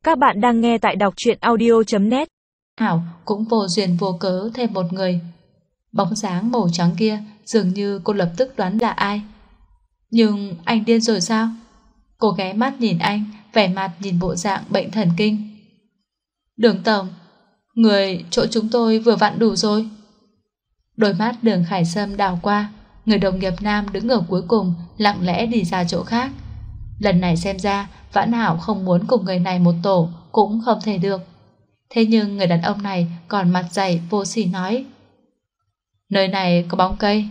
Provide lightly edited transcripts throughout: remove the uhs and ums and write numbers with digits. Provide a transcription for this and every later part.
Các bạn đang nghe tại đọc truyện audio.net. Hảo cũng vô duyên vô cớ thêm một người. Bóng dáng màu trắng kia dường như cô lập tức đoán là ai. Nhưng anh điên rồi sao? Cô ghé mắt nhìn anh, vẻ mặt nhìn bộ dạng bệnh thần kinh. Đường tổng, người chỗ chúng tôi vừa vặn đủ rồi. Đôi mắt Đường Khải Sâm đảo qua, người đồng nghiệp nam đứng ở cuối cùng lặng lẽ đi ra chỗ khác. Lần này xem ra Vãn Hảo không muốn cùng người này một tổ cũng không thể được. Thế nhưng người đàn ông này còn mặt dày vô sỉ nói: nơi này có bóng cây.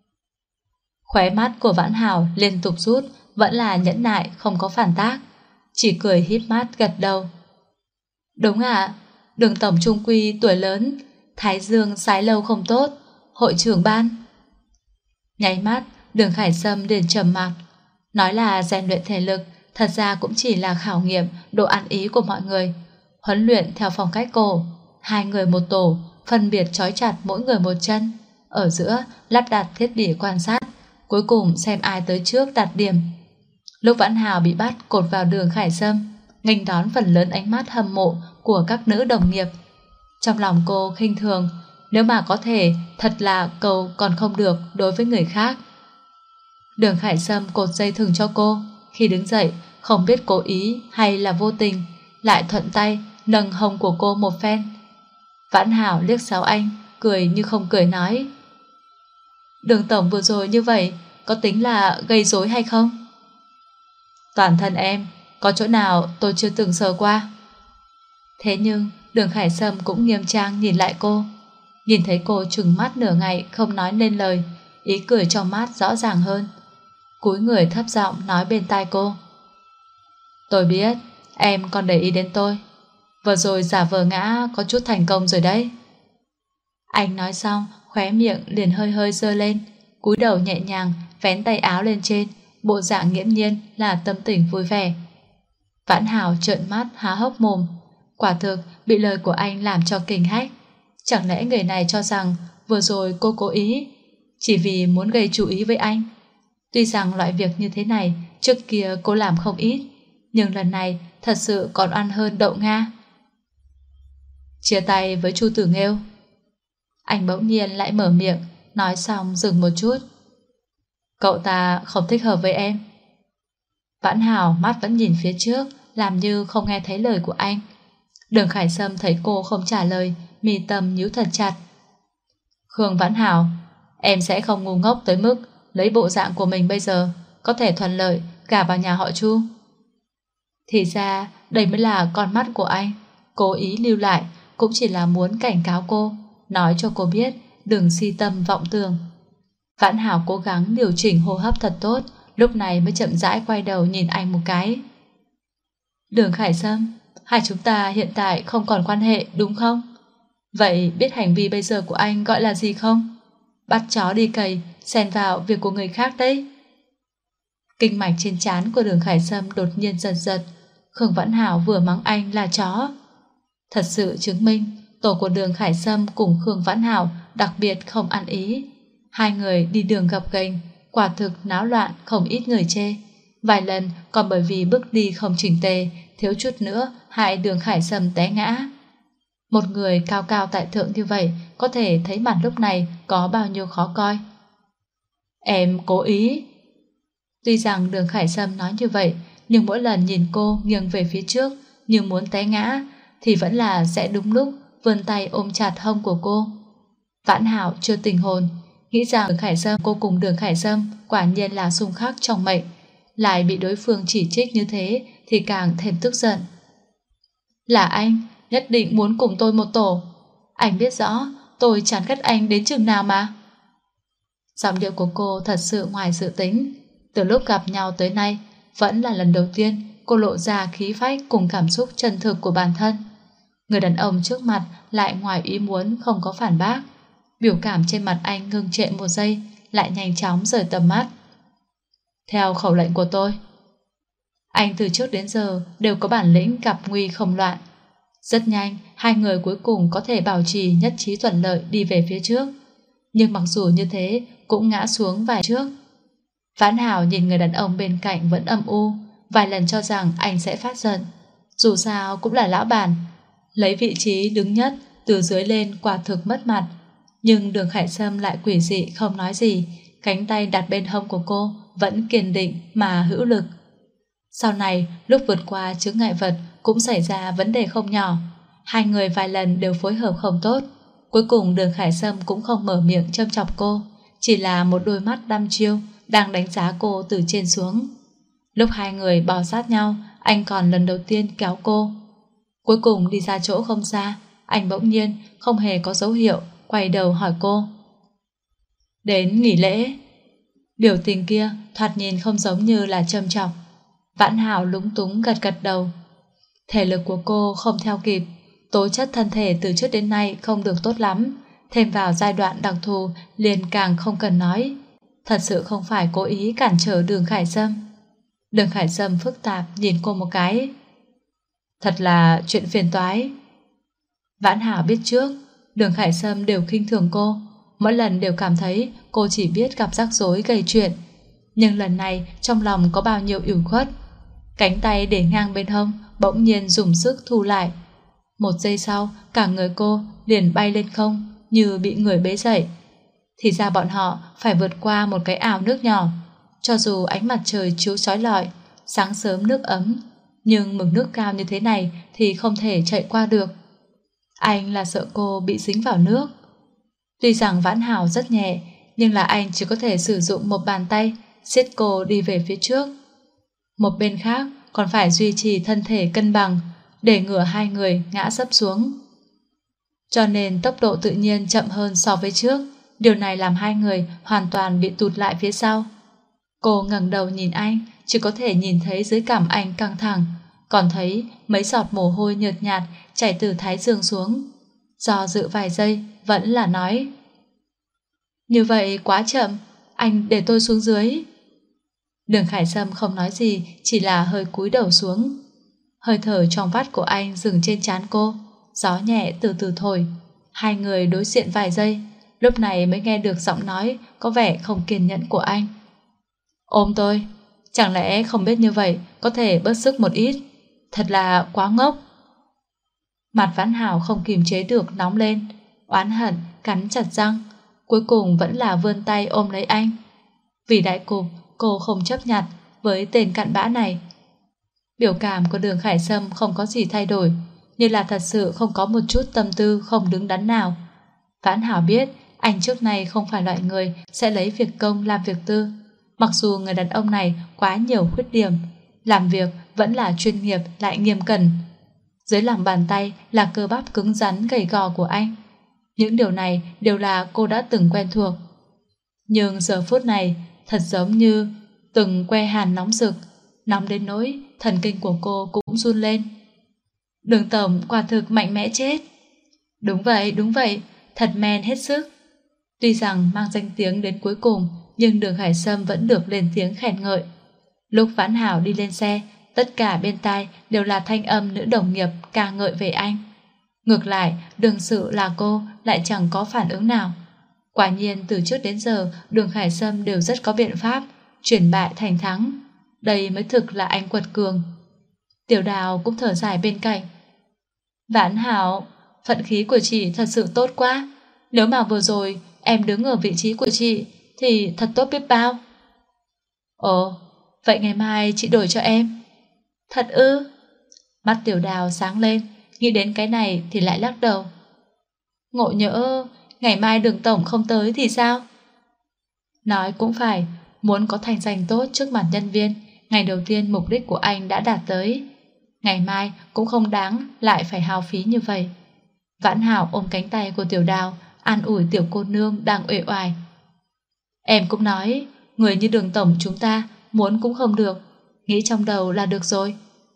Khóe mắt của Vãn Hảo liên tục rút, vẫn là nhẫn nại không có phản tác, chỉ cười híp mắt gật đầu. Đúng ạ, Đường tổng trung quy tuổi lớn, thái dương sái lâu không tốt, hội trưởng ban. Nháy mắt Đường Khải Sâm liền trầm mặc. Nói là rèn luyện thể lực, thật ra cũng chỉ là khảo nghiệm độ ăn ý của mọi người. Huấn luyện theo phong cách cổ, hai người một tổ, phân biệt trói chặt mỗi người một chân, ở giữa lắp đặt thiết bị quan sát, cuối cùng xem ai tới trước đạt điểm. Lúc Vãn Hảo bị bắt cột vào Đường Khải Sâm, nghênh đón phần lớn ánh mắt hâm mộ của các nữ đồng nghiệp. Trong lòng cô khinh thường, nếu mà có thể, thật là cầu còn không được đối với người khác. Đường Khải Sâm cột dây thừng cho cô, khi đứng dậy, không biết cố ý hay là vô tình, lại thuận tay nâng hông của cô một phen. Vãn Hảo liếc xéo anh, cười như không cười nói: Đường tổng vừa rồi như vậy, có tính là gây rối hay không? Toàn thân em, có chỗ nào tôi chưa từng sờ qua. Thế nhưng Đường Khải Sâm cũng nghiêm trang nhìn lại cô. Nhìn thấy cô trừng mắt nửa ngày không nói nên lời, ý cười trong mắt rõ ràng hơn. Cúi người thấp giọng nói bên tai cô: tôi biết em còn để ý đến tôi, vừa rồi giả vờ ngã có chút thành công rồi đấy. Anh nói xong, khóe miệng liền hơi hơi giơ lên, cúi đầu nhẹ nhàng vén tay áo lên trên, bộ dạng nghiễm nhiên là tâm tình vui vẻ. Vãn Hảo trợn mắt há hốc mồm, quả thực bị lời của anh làm cho kinh hách. Chẳng lẽ người này cho rằng vừa rồi cô cố ý, chỉ vì muốn gây chú ý với anh? Tuy rằng loại việc như thế này trước kia cô làm không ít, nhưng lần này thật sự còn ăn hơn đậu Nga. Chia tay với Chu Tử Nghêu. Anh bỗng nhiên lại mở miệng, nói xong dừng một chút. Cậu ta không thích hợp với em. Vãn Hảo mắt vẫn nhìn phía trước, làm như không nghe thấy lời của anh. Đường Khải Sâm thấy cô không trả lời, mi tâm nhíu thật chặt. Khương Vãn Hảo, em sẽ không ngu ngốc tới mức lấy bộ dạng của mình bây giờ có thể thuận lợi gả vào nhà họ Chu. Thì ra đây mới là con mắt của anh, cố ý lưu lại cũng chỉ là muốn cảnh cáo cô, nói cho cô biết đừng si tâm vọng tưởng. Vãn Hảo cố gắng điều chỉnh hô hấp thật tốt, lúc này mới chậm rãi quay đầu nhìn anh một cái. Đường Khải Sâm, hai chúng ta hiện tại không còn quan hệ đúng không? Vậy biết hành vi bây giờ của anh gọi là gì không? Bắt chó đi cày, xen vào việc của người khác đấy. Kinh mạch trên trán của Đường Khải Sâm đột nhiên giật giật. Khương Vãn Hảo vừa mắng anh là chó. Thật sự chứng minh tổ của Đường Khải Sâm cùng Khương Vãn Hảo đặc biệt không ăn ý. Hai người đi đường gập ghềnh, quả thực náo loạn không ít người chê. Vài lần còn bởi vì bước đi không chỉnh tề, thiếu chút nữa hại Đường Khải Sâm té ngã. Một người cao cao tại thượng như vậy có thể thấy mặt lúc này có bao nhiêu khó coi. Em cố ý. Tuy rằng Đường Khải Sâm nói như vậy, nhưng mỗi lần nhìn cô nghiêng về phía trước như muốn té ngã thì vẫn là sẽ đúng lúc vươn tay ôm chặt hông của cô. Vãn Hảo chưa tình hồn, nghĩ rằng Đường Khải Sâm, cô cùng Đường Khải Sâm quả nhiên là xung khắc trong mệnh, lại bị đối phương chỉ trích như thế thì càng thêm tức giận. Là anh nhất định muốn cùng tôi một tổ. Anh biết rõ tôi chán ghét anh đến chừng nào mà. Giọng điệu của cô thật sự ngoài dự tính. Từ lúc gặp nhau tới nay, vẫn là lần đầu tiên cô lộ ra khí phách cùng cảm xúc chân thực của bản thân. Người đàn ông trước mặt lại ngoài ý muốn không có phản bác. Biểu cảm trên mặt anh ngưng trệ một giây, lại nhanh chóng rời tầm mắt. Theo khẩu lệnh của tôi. Anh từ trước đến giờ đều có bản lĩnh gặp nguy không loạn. Rất nhanh, hai người cuối cùng có thể bảo trì nhất trí thuận lợi đi về phía trước. Nhưng mặc dù như thế, cũng ngã xuống vài trước. Vãn Hảo nhìn người đàn ông bên cạnh vẫn âm u, vài lần cho rằng anh sẽ phát giận. Dù sao cũng là lão bản, lấy vị trí đứng nhất từ dưới lên quả thực mất mặt. Nhưng Đường Khải Sâm lại quỷ dị không nói gì, cánh tay đặt bên hông của cô vẫn kiên định mà hữu lực. Sau này, lúc vượt qua chướng ngại vật cũng xảy ra vấn đề không nhỏ. Hai người vài lần đều phối hợp không tốt. Cuối cùng Đường Khải Sâm cũng không mở miệng châm chọc cô, chỉ là một đôi mắt đăm chiêu đang đánh giá cô từ trên xuống. Lúc hai người bò sát nhau, anh còn lần đầu tiên kéo cô. Cuối cùng đi ra chỗ không xa, anh bỗng nhiên không hề có dấu hiệu quay đầu hỏi cô: đến nghỉ lễ? Biểu tình kia thoạt nhìn không giống như là châm chọc. Vãn Hảo lúng túng gật gật đầu. Thể lực của cô không theo kịp, tố chất thân thể từ trước đến nay không được tốt lắm, thêm vào giai đoạn đặc thù liền càng không cần nói. Thật sự không phải cố ý cản trở Đường Khải Sâm. Đường Khải Sâm phức tạp nhìn cô một cái. Thật là chuyện phiền toái. Vãn Hảo biết trước Đường Khải Sâm đều khinh thường cô, mỗi lần đều cảm thấy cô chỉ biết gặp rắc rối gây chuyện. Nhưng lần này trong lòng có bao nhiêu ủy khuất. Cánh tay để ngang bên hông bỗng nhiên dùng sức thu lại. Một giây sau, cả người cô liền bay lên không như bị người bế dậy. Thì ra bọn họ phải vượt qua một cái ao nước nhỏ. Cho dù ánh mặt trời chiếu chói lọi, sáng sớm nước ấm, nhưng mực nước cao như thế này thì không thể chạy qua được. Anh là sợ cô bị dính vào nước. Tuy rằng Vãn Hảo rất nhẹ, nhưng là anh chỉ có thể sử dụng một bàn tay siết cô đi về phía trước. Một bên khác còn phải duy trì thân thể cân bằng, để ngừa hai người ngã sấp xuống. Cho nên tốc độ tự nhiên chậm hơn so với trước. Điều này làm hai người hoàn toàn bị tụt lại phía sau. Cô ngẩng đầu nhìn anh, chỉ có thể nhìn thấy dưới cằm anh căng thẳng, còn thấy mấy giọt mồ hôi nhợt nhạt chảy từ thái dương xuống. Do dự vài giây vẫn là nói: như vậy quá chậm, anh để tôi xuống dưới. Đường Khải Sâm không nói gì, chỉ là hơi cúi đầu xuống. Hơi thở trong vắt của anh dừng trên trán cô, gió nhẹ từ từ thổi. Hai người đối diện vài giây, lúc này mới nghe được giọng nói có vẻ không kiên nhẫn của anh. Ôm tôi, chẳng lẽ không biết như vậy có thể bớt sức một ít? Thật là quá ngốc. Mặt Vãn Hảo không kìm chế được nóng lên, oán hận cắn chặt răng, cuối cùng vẫn là vươn tay ôm lấy anh. Vì đại cục, cô không chấp nhặt với tên cặn bã này. Biểu cảm của Đường Khải Sâm không có gì thay đổi, như là thật sự không có một chút tâm tư không đứng đắn nào. Vãn Hảo biết anh trước nay không phải loại người sẽ lấy việc công làm việc tư. Mặc dù người đàn ông này quá nhiều khuyết điểm, làm việc vẫn là chuyên nghiệp lại nghiêm cẩn. Dưới lòng bàn tay là cơ bắp cứng rắn gầy gò của anh. Những điều này đều là cô đã từng quen thuộc. Nhưng giờ phút này thật giống như từng que hàn nóng rực, nóng đến nỗi thần kinh của cô cũng run lên. Đường tổng quả thực mạnh mẽ chết. Đúng vậy, thật men hết sức. Tuy rằng mang danh tiếng đến cuối cùng, nhưng Đường Khải Sâm vẫn được lên tiếng khen ngợi. Lúc Vãn Hảo đi lên xe, tất cả bên tai đều là thanh âm nữ đồng nghiệp ca ngợi về anh. Ngược lại, Đường Sự là cô lại chẳng có phản ứng nào. Quả nhiên từ trước đến giờ Đường Khải Sâm đều rất có biện pháp chuyển bại thành thắng. Đây mới thực là anh quật cường. Tiểu Đào cũng thở dài bên cạnh. Vãn Hảo, phận khí của chị thật sự tốt quá. Nếu mà vừa rồi em đứng ở vị trí của chị thì thật tốt biết bao. Ồ, vậy ngày mai chị đổi cho em. Thật ư? Mắt Tiểu Đào sáng lên, nghĩ đến cái này thì lại lắc đầu. Ngộ nhỡ ngày mai Đường tổng không tới thì sao? Nói cũng phải, muốn có thành danh tốt trước mặt nhân viên, ngày đầu tiên mục đích của anh đã đạt tới. Ngày mai cũng không đáng lại phải hao phí như vậy. Vãn Hảo ôm cánh tay của Tiểu Đào, an ủi tiểu cô nương đang uể oải. Em cũng nói, người như Đường tổng chúng ta muốn cũng không được, nghĩ trong đầu là được rồi.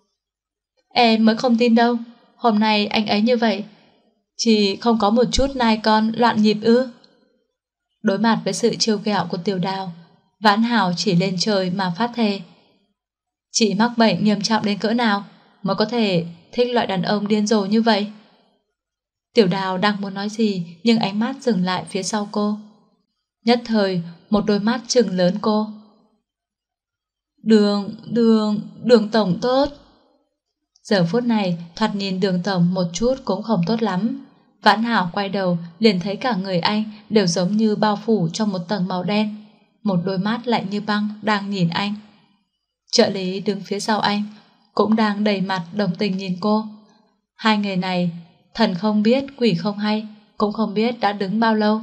Em mới không tin đâu, hôm nay anh ấy như vậy, chỉ không có một chút nai con loạn nhịp ư? Đối mặt với sự trêu ghẹo của Tiểu Đào, Vãn Hảo chỉ lên trời mà phát thề. Chị mắc bệnh nghiêm trọng đến cỡ nào mới có thể thích loại đàn ông điên rồ như vậy? Tiểu Đào đang muốn nói gì, nhưng ánh mắt dừng lại phía sau cô. Nhất thời một đôi mắt trừng lớn cô. Đường tổng tốt. Giờ phút này thoạt nhìn Đường tổng một chút cũng không tốt lắm. Vãn Hảo quay đầu liền thấy cả người anh đều giống như bao phủ trong một tầng màu đen. Một đôi mắt lạnh như băng đang nhìn anh. Trợ lý đứng phía sau anh cũng đang đầy mặt đồng tình nhìn cô. Hai người này thần không biết quỷ không hay, cũng không biết đã đứng bao lâu.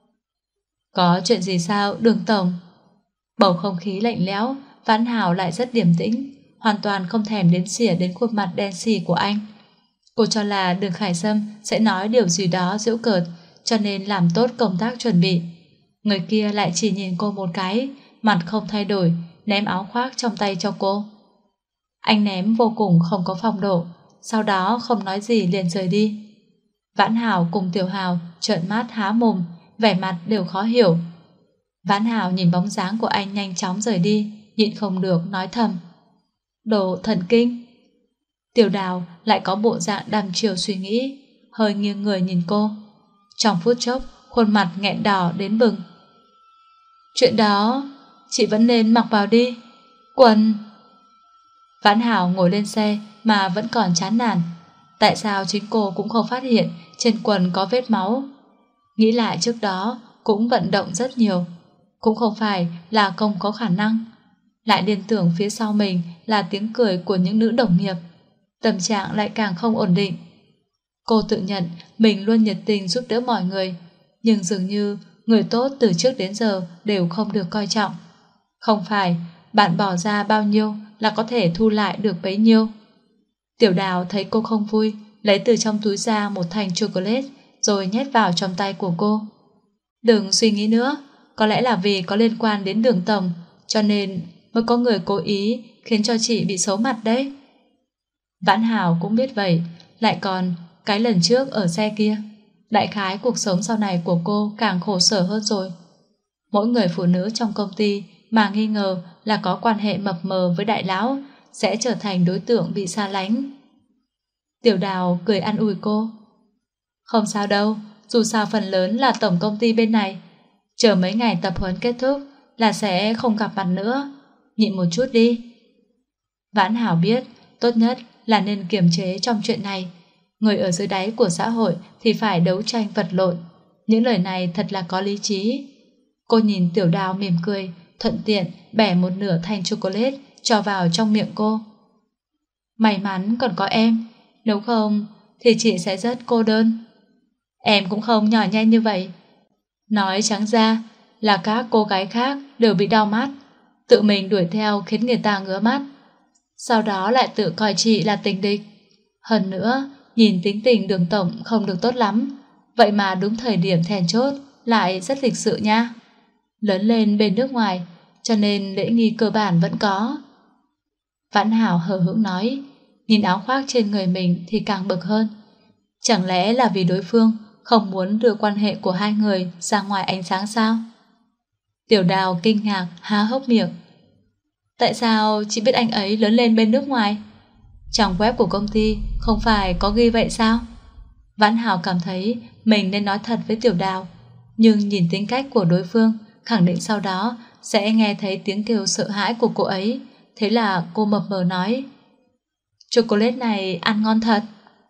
Có chuyện gì sao Đường tổng? Bầu không khí lạnh lẽo, Vãn Hảo lại rất điềm tĩnh, hoàn toàn không thèm đếm xỉa đến khuôn mặt đen xì của anh. Cô cho là Đường Khải Sâm sẽ nói điều gì đó giễu cợt, cho nên làm tốt công tác chuẩn bị. Người kia lại chỉ nhìn cô một cái, mặt không thay đổi, ném áo khoác trong tay cho cô. Anh ném vô cùng không có phong độ, sau đó không nói gì liền rời đi. Vãn Hảo cùng Tiểu Hào trợn mắt há mồm, vẻ mặt đều khó hiểu. Vãn Hảo nhìn bóng dáng của anh nhanh chóng rời đi, nhịn không được nói thầm: đồ thần kinh. Tiểu Đào lại có bộ dạng đăm chiều suy nghĩ, hơi nghiêng người nhìn cô. Trong phút chốc, khuôn mặt nghẹn đỏ đến bừng. Chuyện đó, chị vẫn nên mặc vào đi. Quần... Vãn Hảo ngồi lên xe mà vẫn còn chán nản. Tại sao chính cô cũng không phát hiện trên quần có vết máu? Nghĩ lại trước đó cũng vận động rất nhiều, cũng không phải là không có khả năng. Lại liên tưởng phía sau mình là tiếng cười của những nữ đồng nghiệp, tâm trạng lại càng không ổn định. Cô tự nhận mình luôn nhiệt tình giúp đỡ mọi người, nhưng dường như người tốt từ trước đến giờ đều không được coi trọng. Không phải bạn bỏ ra bao nhiêu là có thể thu lại được bấy nhiêu. Tiểu Đào thấy cô không vui, lấy từ trong túi ra một thanh chocolate rồi nhét vào trong tay của cô. Đừng suy nghĩ nữa, có lẽ là vì có liên quan đến Đường tổng, cho nên mới có người cố ý khiến cho chị bị xấu mặt đấy. Vãn Hảo cũng biết vậy, lại còn cái lần trước ở xe kia. Đại khái cuộc sống sau này của cô càng khổ sở hơn rồi. Mỗi người phụ nữ trong công ty mà nghi ngờ là có quan hệ mập mờ với đại lão sẽ trở thành đối tượng bị xa lánh. Tiểu Đào cười an ủi cô: không sao đâu, dù sao phần lớn là tổng công ty bên này. Chờ mấy ngày tập huấn kết thúc là sẽ không gặp mặt nữa, nhịn một chút đi. Vãn Hảo biết tốt nhất là nên kiềm chế trong chuyện này. Người ở dưới đáy của xã hội thì phải đấu tranh vật lộn. Những lời này thật là có lý trí. Cô nhìn Tiểu Đào mỉm cười, thuận tiện bẻ một nửa thanh chocolate cho vào trong miệng cô. May mắn còn có em, nếu không thì chị sẽ rất cô đơn. Em cũng không nhỏ nhen như vậy. Nói trắng ra là các cô gái khác đều bị đau mắt, tự mình đuổi theo khiến người ta ngứa mắt, sau đó lại tự coi chị là tình địch. Hơn nữa, nhìn tính tình Đường tổng không được tốt lắm, vậy mà đúng thời điểm then chốt lại rất lịch sự nha. Lớn lên bên nước ngoài, cho nên lễ nghi cơ bản vẫn có. Vãn Hảo hờ hững nói, nhìn áo khoác trên người mình thì càng bực hơn. Chẳng lẽ là vì đối phương không muốn đưa quan hệ của hai người ra ngoài ánh sáng sao? Tiểu Đào kinh ngạc há hốc miệng. Tại sao chị biết anh ấy lớn lên bên nước ngoài? Trong web của công ty không phải có ghi vậy sao? Vãn Hảo cảm thấy mình nên nói thật với Tiểu Đào, nhưng nhìn tính cách của đối phương, khẳng định sau đó sẽ nghe thấy tiếng kêu sợ hãi của cô ấy. Thế là cô mập mờ nói, chocolate này ăn ngon thật.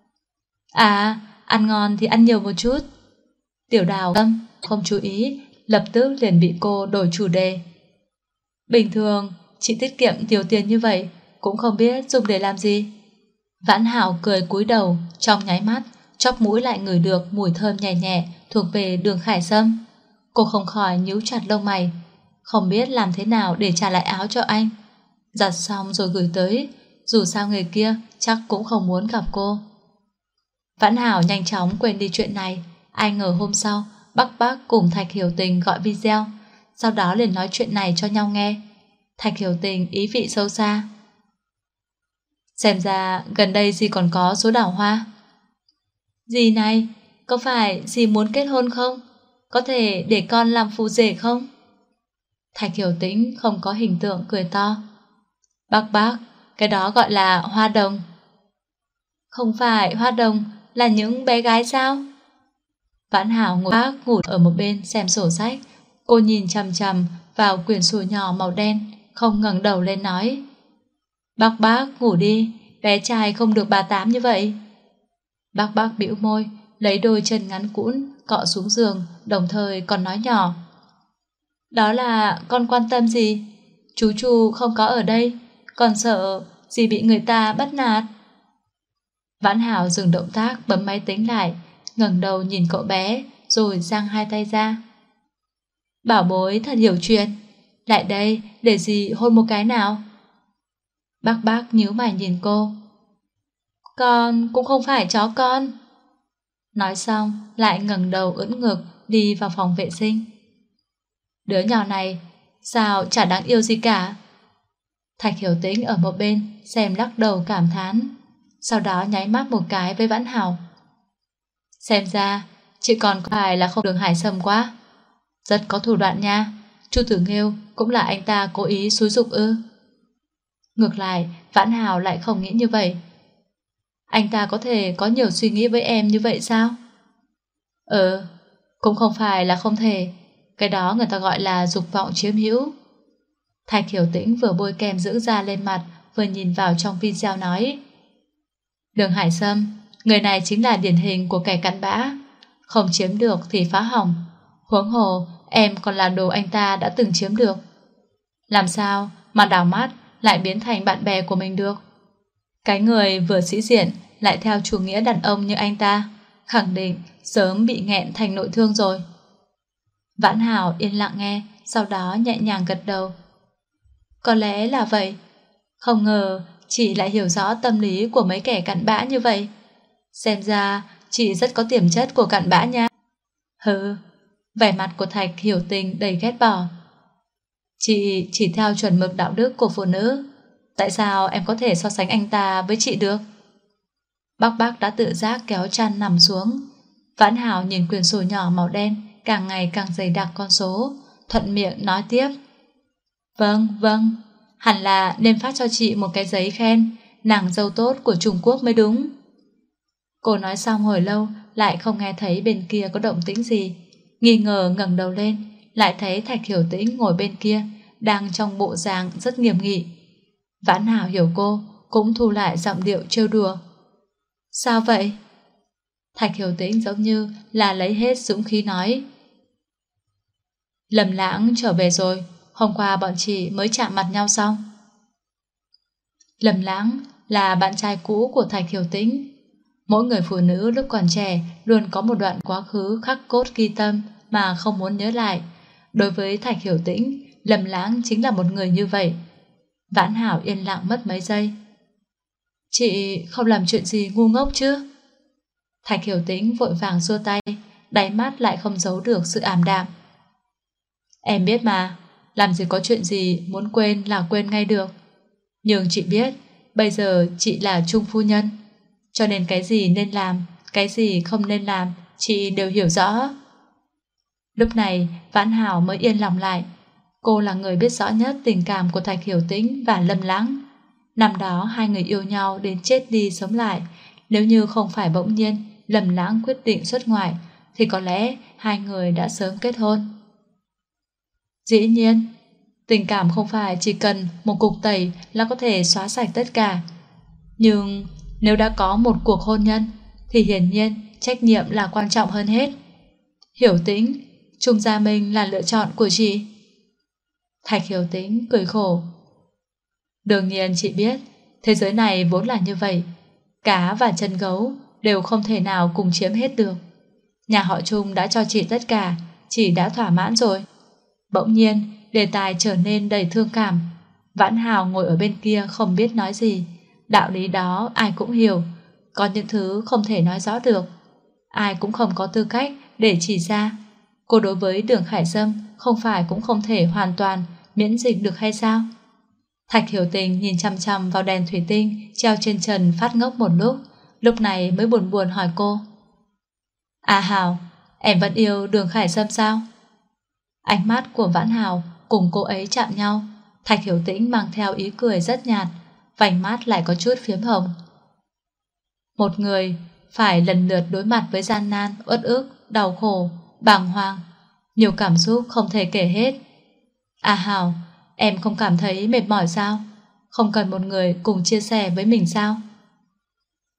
À, ăn ngon thì ăn nhiều một chút. Tiểu Đào không chú ý, lập tức liền bị cô đổi chủ đề. Bình thường chị tiết kiệm nhiều tiền như vậy cũng không biết dùng để làm gì. Vãn Hảo cười cúi đầu, trong nháy mắt chóp mũi lại ngửi được mùi thơm nhẹ nhẹ thuộc về Đường Khải Sâm. Cô không khỏi nhíu chặt lông mày, không biết làm thế nào để trả lại áo cho anh. Giặt xong rồi gửi tới, dù sao người kia chắc cũng không muốn gặp cô. Vãn Hảo nhanh chóng quên đi chuyện này. Ai ngờ hôm sau Bác cùng Thạch Hiểu Tình gọi video, sau đó liền nói chuyện này cho nhau nghe. Thạch Hiểu Tình ý vị sâu xa. Xem ra gần đây dì còn có số đào hoa. Dì này, có phải dì muốn kết hôn không? Có thể để con làm phù rể không? Thạch Hiểu Tĩnh không có hình tượng cười to. Bác, cái đó gọi là hoa đồng. Không phải hoa đồng là những bé gái sao? Vãn Hảo ngủ ở một bên xem sổ sách. Cô nhìn chằm chằm vào quyển sổ nhỏ màu đen, không ngẩng đầu lên nói, Bác ngủ đi, bé trai không được bà tám như vậy. Bác bác bĩu môi, lấy đôi chân ngắn cũn cọ xuống giường, đồng thời còn nói nhỏ. Đó là con quan tâm gì? Chú Chu không có ở đây, còn sợ gì bị người ta bắt nạt. Vãn Hảo dừng động tác bấm máy tính lại, ngẩng đầu nhìn cậu bé, rồi giang hai tay ra. Bảo bối thật hiểu chuyện, lại đây để dì hôn một cái nào. Bác nhíu mày nhìn cô. Con cũng không phải chó con. Nói xong lại ngẩng đầu ưỡn ngực đi vào phòng vệ sinh. Đứa nhỏ này sao chả đáng yêu gì cả. Thạch Hiểu Tĩnh ở một bên xem lắc đầu cảm thán, sau đó nháy mắt một cái với Vãn Hảo. Xem ra chị còn phải là không Đường Hải Sâm quá, rất có thủ đoạn nha. Chu Tử Nghêu cũng là anh ta cố ý xúi giục ư? Ngược lại Vãn Hảo lại không nghĩ như vậy. Anh ta có thể có nhiều suy nghĩ với em như vậy sao? Cũng không phải là không thể. Cái đó người ta gọi là dục vọng chiếm hữu. Thạch Hiểu Tĩnh vừa bôi kem dưỡng da lên mặt, vừa nhìn vào trong video nói. Đường Hải Sâm, người này chính là điển hình của kẻ cặn bã, không chiếm được thì phá hỏng. Huống hồ em còn là đồ anh ta đã từng chiếm được. Làm sao mà đảo mắt lại biến thành bạn bè của mình được? Cái người vừa sĩ diện lại theo chủ nghĩa đàn ông như anh ta khẳng định sớm bị nghẹn thành nội thương rồi. Vãn Hảo yên lặng nghe, sau đó nhẹ nhàng gật đầu. Có lẽ là vậy. Không ngờ chị lại hiểu rõ tâm lý của mấy kẻ cặn bã như vậy. Xem ra chị rất có tiềm chất của cặn bã nha. Hừ, vẻ mặt của Thạch Hiểu Tình đầy ghét bỏ. Chị chỉ theo chuẩn mực đạo đức của phụ nữ. Tại sao em có thể so sánh anh ta với chị được? Bác đã tự giác kéo chăn nằm xuống. Vãn Hảo nhìn quyển sổ nhỏ màu đen càng ngày càng dày đặc con số, thuận miệng nói tiếp. Vâng, hẳn là nên phát cho chị một cái giấy khen nàng dâu tốt của Trung Quốc mới đúng. Cô nói xong hồi lâu lại không nghe thấy bên kia có động tĩnh gì, nghi ngờ ngẩng đầu lên, lại thấy Thạch Hiểu Tĩnh ngồi bên kia đang trong bộ dạng rất nghiêm nghị. Vãn Hảo hiểu cô, cũng thu lại giọng điệu trêu đùa. Sao vậy? Thạch Hiểu Tĩnh giống như là lấy hết dũng khí nói. Lâm Lãng trở về rồi, hôm qua bọn chị mới chạm mặt nhau xong. Lâm Lãng là bạn trai cũ của Thạch Hiểu Tĩnh. Mỗi người phụ nữ lúc còn trẻ luôn có một đoạn quá khứ khắc cốt ghi tâm mà không muốn nhớ lại. Đối với Thạch Hiểu Tĩnh, Lâm Lãng chính là một người như vậy. Vãn Hảo yên lặng mất mấy giây. Chị không làm chuyện gì ngu ngốc chứ? Thạch Hiểu Tĩnh vội vàng xua tay, đáy mắt lại không giấu được sự ảm đạm. Em biết mà, làm gì có chuyện gì muốn quên là quên ngay được. Nhưng chị biết, bây giờ chị là Trung phu nhân, cho nên cái gì nên làm, cái gì không nên làm, chị đều hiểu rõ. Lúc này, Vãn Hảo mới yên lòng lại. Cô là người biết rõ nhất tình cảm của Thạch Hiểu Tĩnh và Lâm Lãng. Năm đó hai người yêu nhau đến chết đi sống lại. Nếu như không phải bỗng nhiên Lâm Lãng quyết định xuất ngoại, thì có lẽ hai người đã sớm kết hôn. Dĩ nhiên, tình cảm không phải chỉ cần một cục tẩy là có thể xóa sạch tất cả. Nhưng nếu đã có một cuộc hôn nhân, thì hiển nhiên trách nhiệm là quan trọng hơn hết. Hiểu Tĩnh, Trung Gia Minh là lựa chọn của chị. Thạch Hiểu Tĩnh cười khổ. Đương nhiên chị biết, thế giới này vốn là như vậy. Cá và chân gấu đều không thể nào cùng chiếm hết được. Nhà họ Trung đã cho chị tất cả, chị đã thỏa mãn rồi. Bỗng nhiên, đề tài trở nên đầy thương cảm. Vãn Hào ngồi ở bên kia không biết nói gì. Đạo lý đó ai cũng hiểu. Có những thứ không thể nói rõ được, ai cũng không có tư cách để chỉ ra. Cô đối với Đường Hải Sâm không phải cũng không thể hoàn toàn miễn dịch được hay sao? Thạch Hiểu Tình nhìn chăm chăm vào đèn thủy tinh treo trên trần phát ngốc một lúc này mới buồn buồn hỏi cô. À Hào, em vẫn yêu Đường Hải Sâm sao? Ánh mắt của Vãn Hào cùng cô ấy chạm nhau. Thạch Hiểu Tĩnh mang theo ý cười rất nhạt, vành mắt lại có chút phiếm hồng. Một người phải lần lượt đối mặt với gian nan, uất ức, đau khổ, bàng hoàng, nhiều cảm xúc không thể kể hết. À Hào, em không cảm thấy mệt mỏi sao? Không cần một người cùng chia sẻ với mình sao?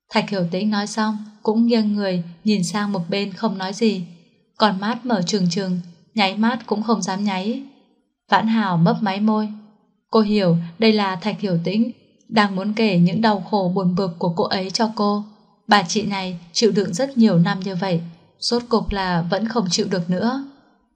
Thạch Hiểu Tĩnh nói xong cũng nghiêng người nhìn sang một bên không nói gì, còn mắt mở trừng trừng, nháy mắt cũng không dám nháy. Vãn Hào mấp máy môi. Cô hiểu đây là Thạch Hiểu Tĩnh đang muốn kể những đau khổ buồn bực của cô ấy cho cô. Bà chị này chịu đựng rất nhiều năm như vậy, rốt cục là vẫn không chịu được nữa.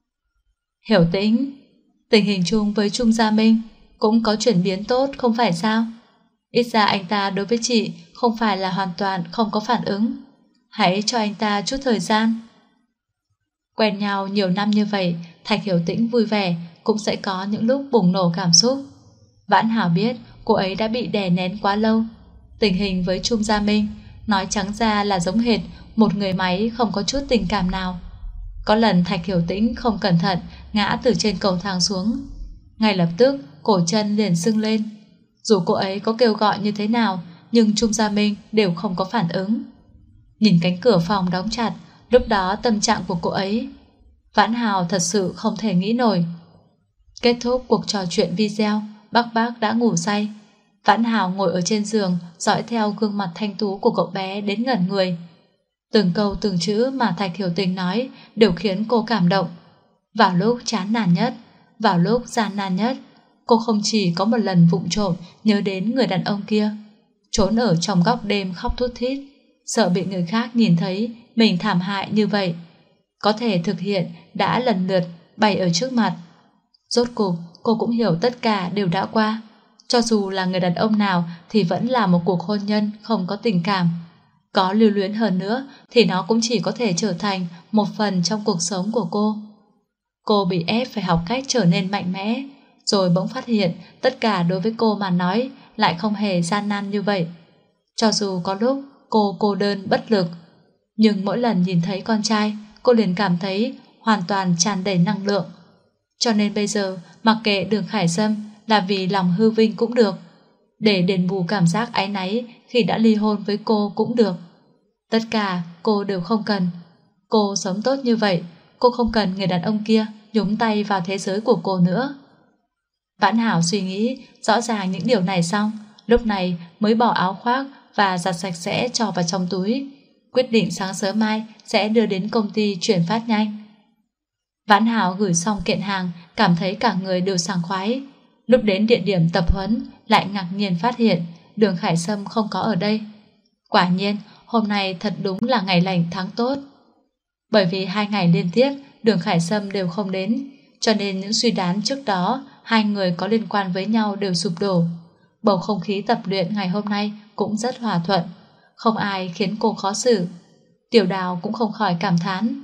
Hiểu Tĩnh, tình hình chung với Trung Gia Minh cũng có chuyển biến tốt không phải sao? Ít ra anh ta đối với chị không phải là hoàn toàn không có phản ứng. Hãy cho anh ta chút thời gian. Quen nhau nhiều năm như vậy, Thạch Hiểu Tĩnh vui vẻ cũng sẽ có những lúc bùng nổ cảm xúc. Vãn Hảo biết cô ấy đã bị đè nén quá lâu. Tình hình với Trung Gia Minh nói trắng ra là giống hệt một người máy không có chút tình cảm nào. Có lần Thạch Hiểu Tĩnh không cẩn thận ngã từ trên cầu thang xuống, ngay lập tức cổ chân liền sưng lên. Dù cô ấy có kêu gọi như thế nào, nhưng Trung Gia Minh đều không có phản ứng. Nhìn cánh cửa phòng đóng chặt, lúc đó tâm trạng của cô ấy, Vãn Hào thật sự không thể nghĩ nổi. Kết thúc cuộc trò chuyện video, Bác đã ngủ say. Vãn Hào ngồi ở trên giường dõi theo gương mặt thanh tú của cậu bé đến ngẩn người. Từng câu từng chữ mà Thạch Hiểu Tình nói đều khiến cô cảm động. Vào lúc chán nản nhất, vào lúc gian nan nhất, cô không chỉ có một lần vụng trộm nhớ đến người đàn ông kia, trốn ở trong góc đêm khóc thút thít, sợ bị người khác nhìn thấy mình thảm hại như vậy. Có thể thực hiện đã lần lượt bày ở trước mặt. Rốt cuộc cô cũng hiểu tất cả đều đã qua. Cho dù là người đàn ông nào thì vẫn là một cuộc hôn nhân không có tình cảm. Có lưu luyến hơn nữa thì nó cũng chỉ có thể trở thành một phần trong cuộc sống của cô. Cô bị ép phải học cách trở nên mạnh mẽ, rồi bỗng phát hiện tất cả đối với cô mà nói lại không hề gian nan như vậy. Cho dù có lúc cô cô đơn bất lực, nhưng mỗi lần nhìn thấy con trai, cô liền cảm thấy hoàn toàn tràn đầy năng lượng. Cho nên bây giờ, mặc kệ Đường Khải Sâm là vì lòng hư vinh cũng được, để đền bù cảm giác áy náy khi đã ly hôn với cô cũng được. Tất cả cô đều không cần. Cô sống tốt như vậy, cô không cần người đàn ông kia nhúng tay vào thế giới của cô nữa. Vãn Hảo suy nghĩ rõ ràng những điều này xong, lúc này mới bỏ áo khoác và giặt sạch sẽ cho vào trong túi, quyết định sáng sớm mai sẽ đưa đến công ty chuyển phát nhanh. Vãn Hảo gửi xong kiện hàng, cảm thấy cả người đều sảng khoái. Lúc đến địa điểm tập huấn lại ngạc nhiên phát hiện Đường Khải Sâm không có ở đây. Quả nhiên hôm nay thật đúng là ngày lành tháng tốt. Bởi vì 2 ngày liên tiếp Đường Khải Sâm đều không đến, cho nên những suy đoán trước đó hai người có liên quan với nhau đều sụp đổ. Bầu không khí tập luyện ngày hôm nay cũng rất hòa thuận, không ai khiến cô khó xử. Tiểu Đào cũng không khỏi cảm thán.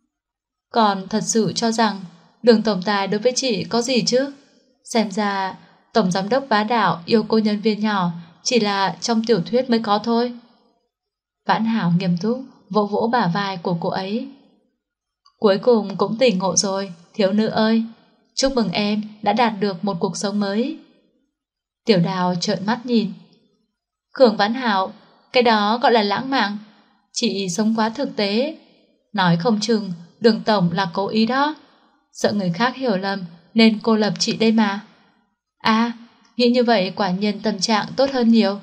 Còn thật sự cho rằng Đường tổng tài đối với chị có gì chứ? Xem ra tổng giám đốc bá đạo yêu cô nhân viên nhỏ chỉ là trong tiểu thuyết mới có thôi. Vãn Hảo nghiêm túc vỗ vỗ bả vai của cô ấy. Cuối cùng cũng tỉnh ngộ rồi, thiếu nữ ơi. Chúc mừng em đã đạt được một cuộc sống mới. Tiểu Đào trợn mắt nhìn. Khương Vãn Hảo, cái đó gọi là lãng mạn. Chị sống quá thực tế. Nói không chừng Đường tổng là cố ý đó. Sợ người khác hiểu lầm nên cô lập chị đây mà. À, nghĩ như vậy quả nhiên tâm trạng tốt hơn nhiều.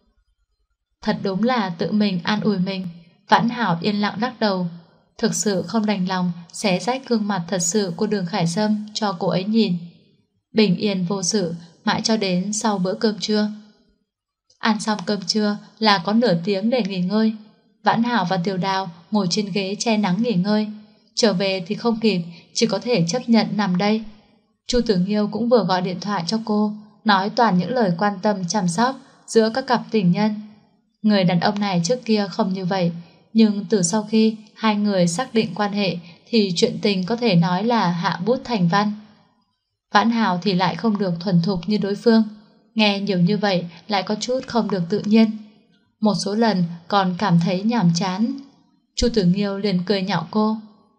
Thật đúng là tự mình an ủi mình. Vãn Hảo yên lặng lắc đầu, thực sự không đành lòng xé rách gương mặt thật sự của Đường Khải Sâm cho cô ấy nhìn. Bình yên vô sự mãi cho đến sau bữa cơm trưa. Ăn xong cơm trưa là có nửa tiếng để nghỉ ngơi. Vãn Hảo và Tiểu Đào ngồi trên ghế che nắng nghỉ ngơi. Trở về thì không kịp, chỉ có thể chấp nhận nằm đây. Chu Tử Nghiêu cũng vừa gọi điện thoại cho cô, nói toàn những lời quan tâm chăm sóc giữa các cặp tình nhân. Người đàn ông này trước kia không như vậy, nhưng từ sau khi hai người xác định quan hệ thì chuyện tình có thể nói là hạ bút thành văn. Vãn Hào thì lại không được thuần thục như đối phương, nghe nhiều như vậy lại có chút không được tự nhiên. Một số lần còn cảm thấy nhàm chán. Chu Tử Nghiêu liền cười nhạo cô.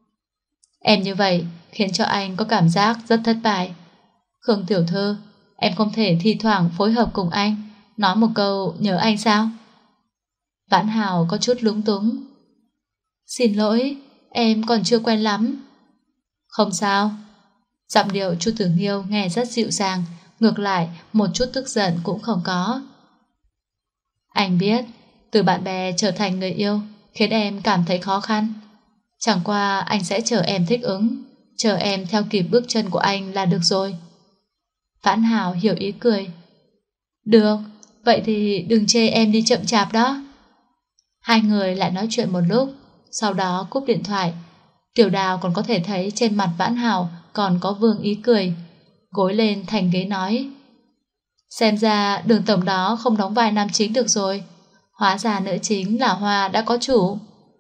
Em như vậy khiến cho anh có cảm giác rất thất bại. Khương tiểu thư, em không thể thi thoảng phối hợp cùng anh, nói một câu nhớ anh sao? Vãn Hào có chút lúng túng. Xin lỗi, em còn chưa quen lắm. Không sao. Giọng điệu Chu Tử Nghiêu nghe rất dịu dàng, ngược lại một chút tức giận cũng không có. Anh biết, từ bạn bè trở thành người yêu khiến em cảm thấy khó khăn. Chẳng qua anh sẽ chờ em thích ứng, chờ em theo kịp bước chân của anh là được rồi. Vãn Hào hiểu ý cười. Được, vậy thì đừng chê em đi chậm chạp đó. Hai người lại nói chuyện một lúc, sau đó cúp điện thoại. Tiểu Đào còn có thể thấy trên mặt Vãn Hào còn có vương ý cười, gối lên thành ghế nói: Xem ra Đường tổng đó không đóng vai nam chính được rồi, hóa ra nữ chính là Hoa đã có chủ.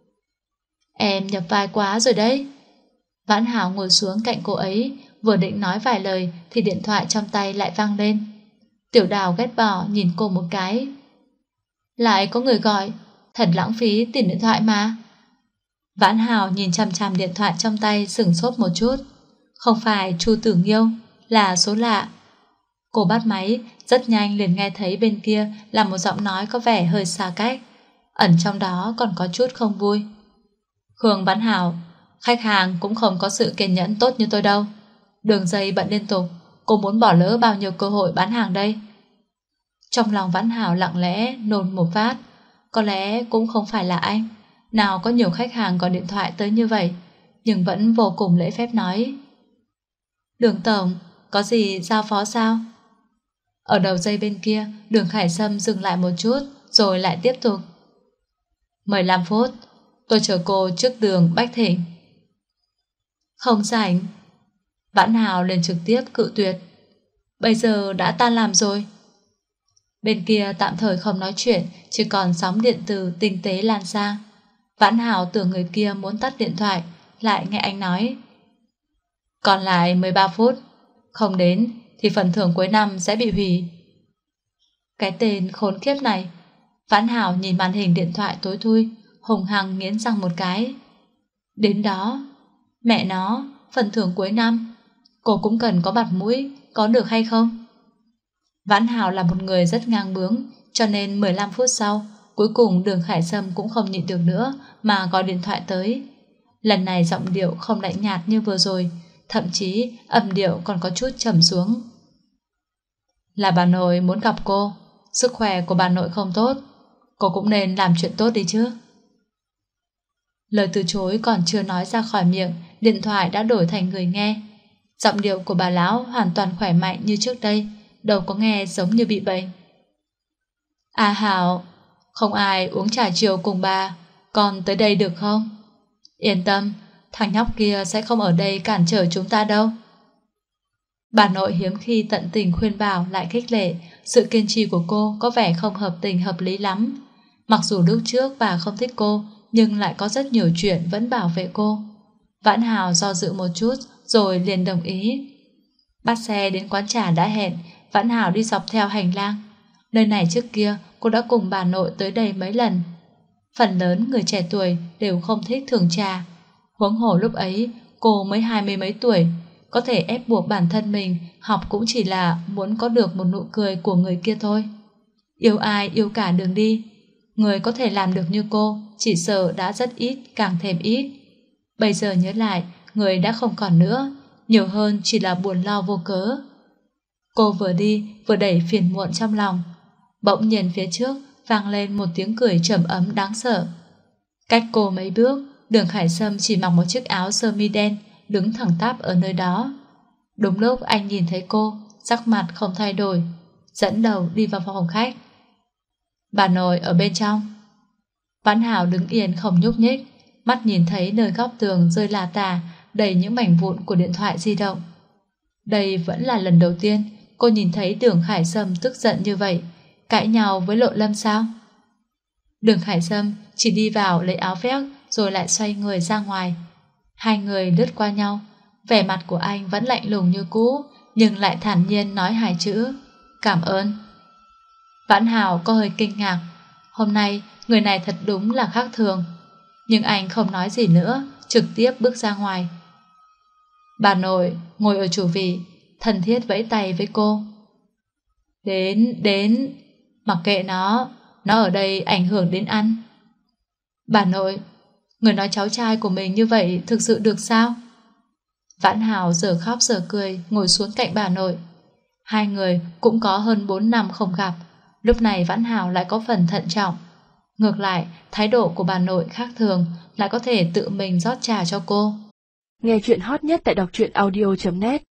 Em nhập vai quá rồi đấy. Vãn Hào ngồi xuống cạnh cô ấy, vừa định nói vài lời thì điện thoại trong tay lại vang lên. Tiểu Đào ghét bỏ nhìn cô một cái. Lại có người gọi, thật lãng phí tiền điện thoại mà. Vãn Hào nhìn chằm chằm điện thoại trong tay, sửng sốt một chút. Không phải Chu Tử Nghiêu, là số lạ. Cô bắt máy, rất nhanh liền nghe thấy bên kia là một giọng nói có vẻ hơi xa cách, ẩn trong đó còn có chút không vui. Khương Vãn Hào, khách hàng cũng không có sự kiên nhẫn tốt như tôi đâu. Đường dây bận liên tục, cô muốn bỏ lỡ bao nhiêu cơ hội bán hàng đây? Trong lòng Vãn Hào lặng lẽ nôn một phát. Có lẽ cũng không phải là anh, nào có nhiều khách hàng gọi điện thoại tới như vậy, nhưng vẫn vô cùng lễ phép nói: Đường tổng, có gì giao phó sao? Ở đầu dây bên kia, Đường Khải Sâm dừng lại một chút, rồi lại tiếp tục: 15 phút, tôi chờ cô trước đường Bách Thịnh. Không rảnh. Vãn Hào liền trực tiếp cự tuyệt: Bây giờ đã tan làm rồi. Bên kia tạm thời không nói chuyện, chỉ còn sóng điện từ tinh tế lan sang. Vãn Hào tưởng người kia muốn tắt điện thoại, lại nghe anh nói: Còn lại 13 phút, không đến thì phần thưởng cuối năm sẽ bị hủy. Cái tên khốn kiếp này. Vãn Hào nhìn màn hình điện thoại tối thui, hùng hăng nghiến răng một cái. Đến đó, mẹ nó, phần thưởng cuối năm, cô cũng cần có mặt mũi, có được hay không? Vãn Hào là một người rất ngang bướng, cho nên 15 phút sau, cuối cùng Đường Khải Sâm cũng không nhịn được nữa mà gọi điện thoại tới. Lần này giọng điệu không lạnh nhạt như vừa rồi, thậm chí âm điệu còn có chút trầm xuống. Là bà nội muốn gặp cô, sức khỏe của bà nội không tốt, cô cũng nên làm chuyện tốt đi chứ. Lời từ chối còn chưa nói ra khỏi miệng, điện thoại đã đổi thành người nghe. Giọng điệu của bà lão hoàn toàn khỏe mạnh như trước đây, đâu có nghe giống như bị bệnh. À Hảo, không ai uống trà chiều cùng bà, con tới đây được không? Yên tâm, thằng nhóc kia sẽ không ở đây cản trở chúng ta đâu. Bà nội hiếm khi tận tình khuyên bảo lại khích lệ, sự kiên trì của cô có vẻ không hợp tình hợp lý lắm. Mặc dù lúc trước bà không thích cô, nhưng lại có rất nhiều chuyện vẫn bảo vệ cô. Vãn Hào do dự một chút rồi liền đồng ý. Bắt xe đến quán trà đã hẹn, Vãn Hào đi dọc theo hành lang. Nơi này trước kia cô đã cùng bà nội tới đây mấy lần. Phần lớn người trẻ tuổi đều không thích thưởng trà. Huống hồ lúc ấy cô mới 20 mấy tuổi, có thể ép buộc bản thân mình học cũng chỉ là muốn có được một nụ cười của người kia thôi. Yêu ai yêu cả đường đi. Người có thể làm được như cô chỉ sợ đã rất ít, càng thêm ít. Bây giờ nhớ lại, người đã không còn nữa, nhiều hơn chỉ là buồn lo vô cớ. Cô vừa đi vừa đẩy phiền muộn trong lòng. Bỗng nhiên phía trước vang lên một tiếng cười trầm ấm đáng sợ. Cách cô mấy bước, Đường Khải Sâm chỉ mặc một chiếc áo sơ mi đen, đứng thẳng tắp ở nơi đó. Đúng lúc anh nhìn thấy cô, sắc mặt không thay đổi, dẫn đầu đi vào phòng khách. Bà nội ở bên trong. Vãn Hào đứng yên không nhúc nhích, mắt nhìn thấy nơi góc tường rơi lả tả đầy những mảnh vụn của điện thoại di động. Đây vẫn là lần đầu tiên cô nhìn thấy Đường Khải Sâm tức giận như vậy, cãi nhau với Lộ Lâm sao? Đường Khải Sâm chỉ đi vào lấy áo vest rồi lại xoay người ra ngoài. Hai người lướt qua nhau, vẻ mặt của anh vẫn lạnh lùng như cũ, nhưng lại thản nhiên nói hai chữ: cảm ơn. Vãn Hào có hơi kinh ngạc, hôm nay người này thật đúng là khác thường. Nhưng anh không nói gì nữa, trực tiếp bước ra ngoài. Bà nội ngồi ở chủ vị, thân thiết vẫy tay với cô. Đến, mặc kệ nó ở đây ảnh hưởng đến ăn. Bà nội, người nói cháu trai của mình như vậy thực sự được sao? Vãn Hào giờ khóc giờ cười ngồi xuống cạnh bà nội. Hai người cũng có hơn 4 năm không gặp, lúc này Vãn Hào lại có phần thận trọng. Ngược lại, thái độ của bà nội khác thường, lại có thể tự mình rót trà cho cô. Nghe chuyện hot nhất tại đọc truyện audio.net